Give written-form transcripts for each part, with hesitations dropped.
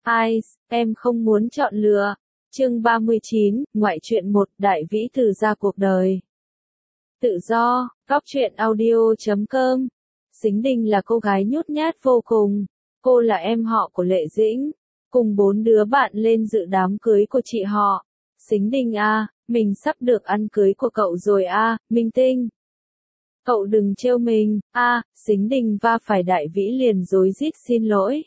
Ai, em không muốn chọn lựa. Chương 39, ngoại truyện 1, Đại Vĩ từ gia cuộc đời. Tự do, góc truyện audio.com. Sính Đình là cô gái nhút nhát vô cùng. Cô là em họ của Lệ Dĩnh, cùng 4 đứa bạn lên dự đám cưới của chị họ. Sính Đình à, mình sắp được ăn cưới của cậu rồi à, Minh Tinh. Cậu đừng trêu mình, à, Sính Đình va phải Đại Vĩ liền rối rít xin lỗi.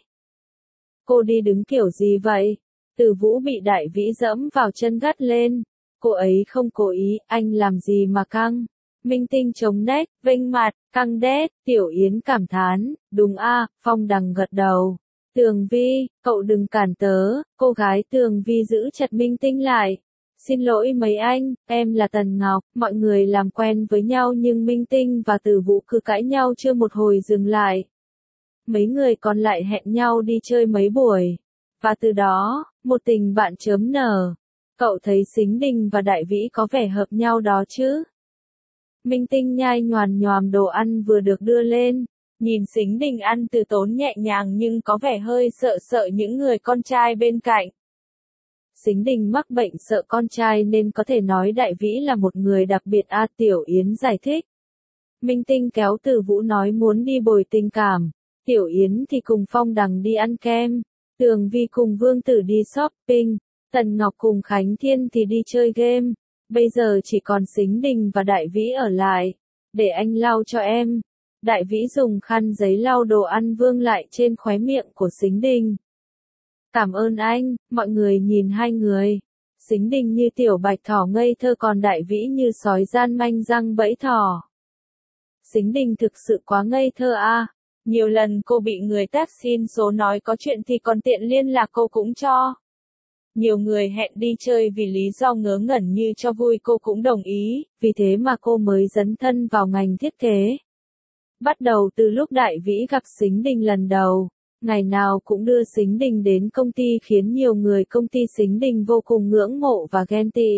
Cô đi đứng kiểu gì vậy? Từ Vũ bị Đại Vĩ dẫm vào chân gắt lên. Cô ấy không cố ý, anh làm gì mà căng. Minh Tinh chống nét, vênh mặt, căng đét, Tiểu Yến cảm thán, đúng a, Phong Đằng gật đầu. Tường Vi, cậu đừng cản tớ, cô gái Tường Vi giữ chặt Minh Tinh lại. Xin lỗi mấy anh, em là Tần Ngọc, mọi người làm quen với nhau nhưng Minh Tinh và Từ Vũ cứ cãi nhau chưa một hồi dừng lại. Mấy người còn lại hẹn nhau đi chơi mấy buổi. Và từ đó, một tình bạn chớm nở. Cậu thấy Sính Đình và Đại Vĩ có vẻ hợp nhau đó chứ? Minh Tinh nhai nhoàm nhoàm đồ ăn vừa được đưa lên. Nhìn Sính Đình ăn từ tốn nhẹ nhàng nhưng có vẻ hơi sợ sợ những người con trai bên cạnh. Sính Đình mắc bệnh sợ con trai nên có thể nói Đại Vĩ là một người đặc biệt a, Tiểu Yến giải thích. Minh Tinh kéo Từ Vũ nói muốn đi bồi tình cảm. Tiểu Yến thì cùng Phong Đằng đi ăn kem. Tường Vi cùng Vương Tử đi shopping. Tần Ngọc cùng Khánh Thiên thì đi chơi game. Bây giờ chỉ còn Sính Đình và Đại Vĩ ở lại. Để anh lau cho em. Đại Vĩ dùng khăn giấy lau đồ ăn vương lại trên khóe miệng của Sính Đình. Cảm ơn anh, mọi người nhìn hai người. Sính Đình như tiểu bạch thỏ ngây thơ còn Đại Vĩ như sói gian manh răng bẫy thỏ. Sính Đình thực sự quá ngây thơ a. Nhiều lần cô bị người tác xin số nói có chuyện thì còn tiện liên lạc cô cũng cho. Nhiều người hẹn đi chơi vì lý do ngớ ngẩn như cho vui cô cũng đồng ý, vì thế mà cô mới dấn thân vào ngành thiết kế. Bắt đầu từ lúc Đại Vĩ gặp Sính Đình lần đầu, ngày nào cũng đưa Sính Đình đến công ty khiến nhiều người công ty Sính Đình vô cùng ngưỡng mộ và ghen tị.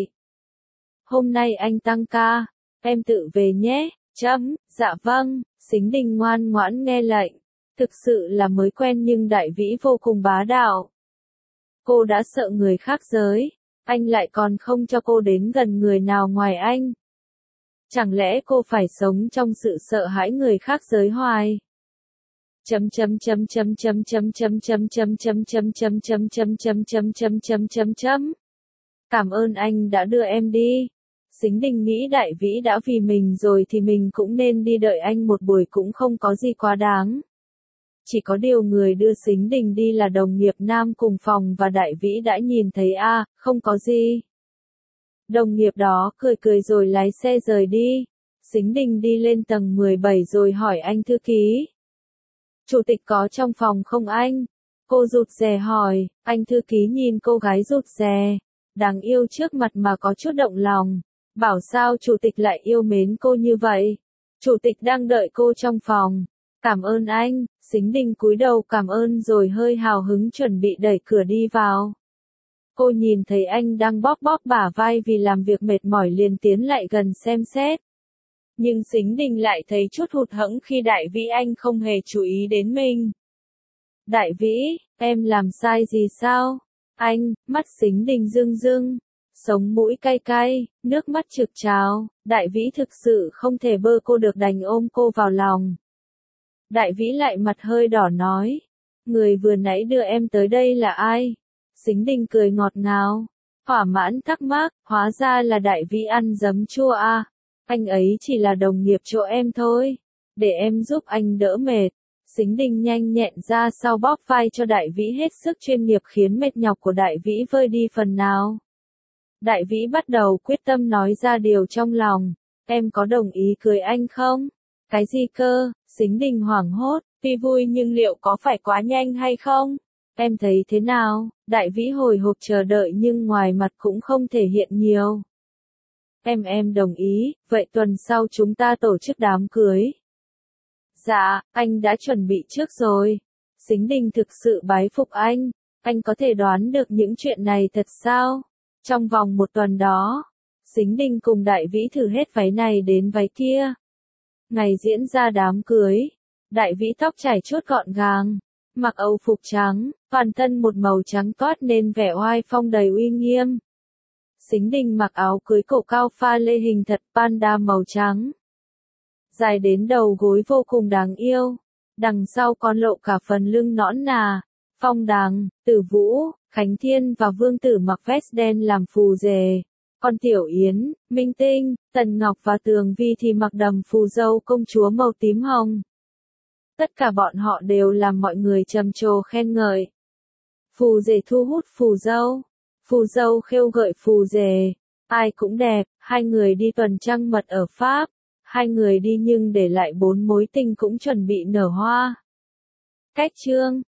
Hôm nay anh tăng ca, em tự về nhé, dạ vâng. Sính Đình ngoan ngoãn nghe lệnh. Thực sự là mới quen nhưng Đại Vĩ vô cùng bá đạo. Cô đã sợ người khác giới, anh lại còn không cho cô đến gần người nào ngoài anh. Chẳng lẽ cô phải sống trong sự sợ hãi người khác giới hoài? Cảm ơn anh đã đưa em đi. Sính Đình nghĩ Đại Vĩ đã vì mình rồi thì mình cũng nên đi đợi anh một buổi cũng không có gì quá đáng. Chỉ có điều người đưa Sính Đình đi là đồng nghiệp nam cùng phòng và Đại Vĩ đã nhìn thấy a, không có gì. Đồng nghiệp đó cười cười rồi lái xe rời đi. Sính Đình đi lên tầng 17 rồi hỏi anh thư ký. Chủ tịch có trong phòng không anh? Cô rụt rè hỏi, anh thư ký nhìn cô gái rụt rè, đáng yêu trước mặt mà có chút động lòng. Bảo sao chủ tịch lại yêu mến cô như vậy? Chủ tịch đang đợi cô trong phòng. Cảm ơn anh. Sính Đình cúi đầu cảm ơn rồi hơi hào hứng chuẩn bị đẩy cửa đi vào. Cô nhìn thấy anh đang bóp bóp bả vai vì làm việc mệt mỏi liền tiến lại gần xem xét. Nhưng Sính Đình lại thấy chút hụt hẫng khi Đại Vĩ anh không hề chú ý đến mình. Đại Vĩ, em làm sai gì sao? Anh, mắt Sính Đình rưng rưng. Sống mũi cay cay, nước mắt trực trào, Đại Vĩ thực sự không thể bơ cô được đành ôm cô vào lòng. Đại Vĩ lại mặt hơi đỏ nói, người vừa nãy đưa em tới đây là ai? Sính Đình cười ngọt ngào, thỏa mãn thắc mắc, hóa ra là Đại Vĩ ăn giấm chua à, anh ấy chỉ là đồng nghiệp chỗ em thôi, để em giúp anh đỡ mệt. Sính Đình nhanh nhẹn ra sau bóp vai cho Đại Vĩ hết sức chuyên nghiệp khiến mệt nhọc của Đại Vĩ vơi đi phần nào. Đại Vĩ bắt đầu quyết tâm nói ra điều trong lòng. Em có đồng ý cưới anh không? Cái gì cơ? Sính Đình hoảng hốt, tuy vui nhưng liệu có phải quá nhanh hay không? Em thấy thế nào? Đại Vĩ hồi hộp chờ đợi nhưng ngoài mặt cũng không thể hiện nhiều. Em đồng ý, vậy tuần sau chúng ta tổ chức đám cưới. Dạ, anh đã chuẩn bị trước rồi. Sính Đình thực sự bái phục anh có thể đoán được những chuyện này thật sao? Trong vòng một tuần đó, Sính Đình cùng Đại Vĩ thử hết váy này đến váy kia. Ngày diễn ra đám cưới, Đại Vĩ tóc chải chuốt gọn gàng, mặc âu phục trắng, toàn thân một màu trắng toát nên vẻ oai phong đầy uy nghiêm. Sính Đình mặc áo cưới cổ cao pha lê hình thật panda màu trắng, dài đến đầu gối vô cùng đáng yêu. Đằng sau còn lộ cả phần lưng nõn nà. Phong Đằng, Tử Vũ, Khánh Thiên và Vương Tử mặc vest đen làm phù rể. Còn Tiểu Yến, Minh Tinh, Tần Ngọc và Tường Vi thì mặc đầm phù dâu công chúa màu tím hồng. Tất cả bọn họ đều làm mọi người trầm trồ khen ngợi. Phù rể thu hút phù dâu khêu gợi phù rể. Ai cũng đẹp, hai người đi tuần trăng mật ở Pháp. Hai người đi nhưng để lại 4 mối tình cũng chuẩn bị nở hoa. Cách chương